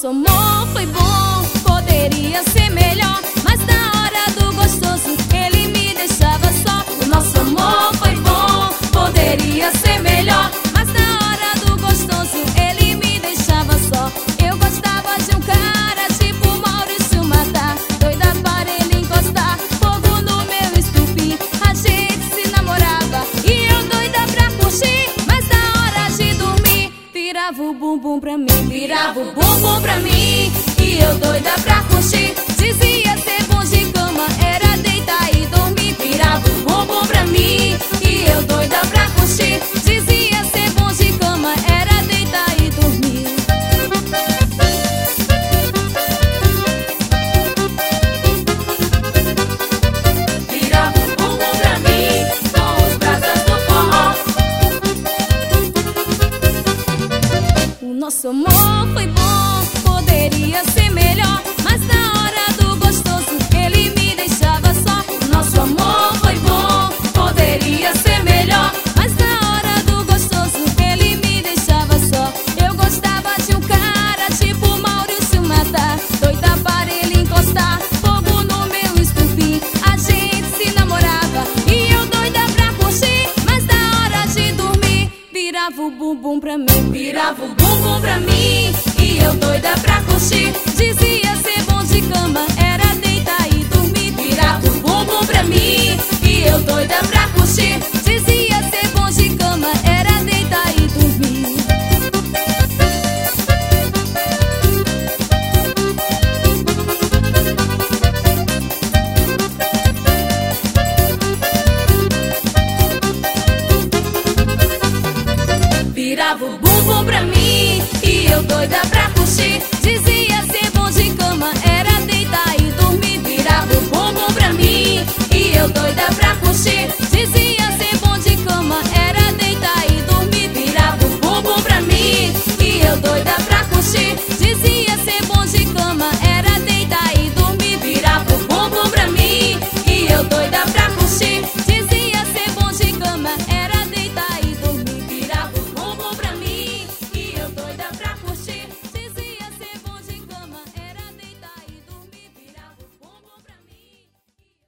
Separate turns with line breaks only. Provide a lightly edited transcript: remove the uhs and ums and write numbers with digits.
nosso amor foi bom, poderia ser melhor, mas na hora do gostoso ele me deixava só. O nosso amor foi bom, poderia ser melhor, mas na hora do gostoso ele me deixava só. Eu gostava de um cara tipo Maurício Matar, doida para ele encostar fogo no meu estupim. A gente se namorava e eu doida pra curtir, mas na hora de dormir virava o bumbum pra mim, virava o bumbum pra mim. E eu doida pra curtir, dizia ser bom de cama, era deitar e dormir. Virava o bumbum pra mim. E eu doida pra curtir, dizia ser bom de cama, era deitar e dormir. Virava o bumbum pra mim, com os brasas do forró. O nosso amor foi bom, poderia ser melhor, mas na hora do gostoso ele me deixava só. O nosso amor foi bom, poderia ser melhor, mas na hora do gostoso ele me deixava só. Eu gostava de um cara tipo Maurício Matar, doida para ele encostar fogo no meu estupim. A gente se namorava e eu doida pra curtir, mas na hora de dormir virava o bumbum pra mim, virava o bumbum pra mim. E eu doida pra curtir, dizia ser bom de cama, era deitar e dormir. Virava o bumbum pra mim. E eu doida pra curtir, dizia ser bom de cama, era deitar e dormir. Virava o bumbum pra mim. E eu doida pra curtir, dizia ser bom de cama, era deitar e dormir. Virava o bumbum pra mim. E eu doida pra curtir,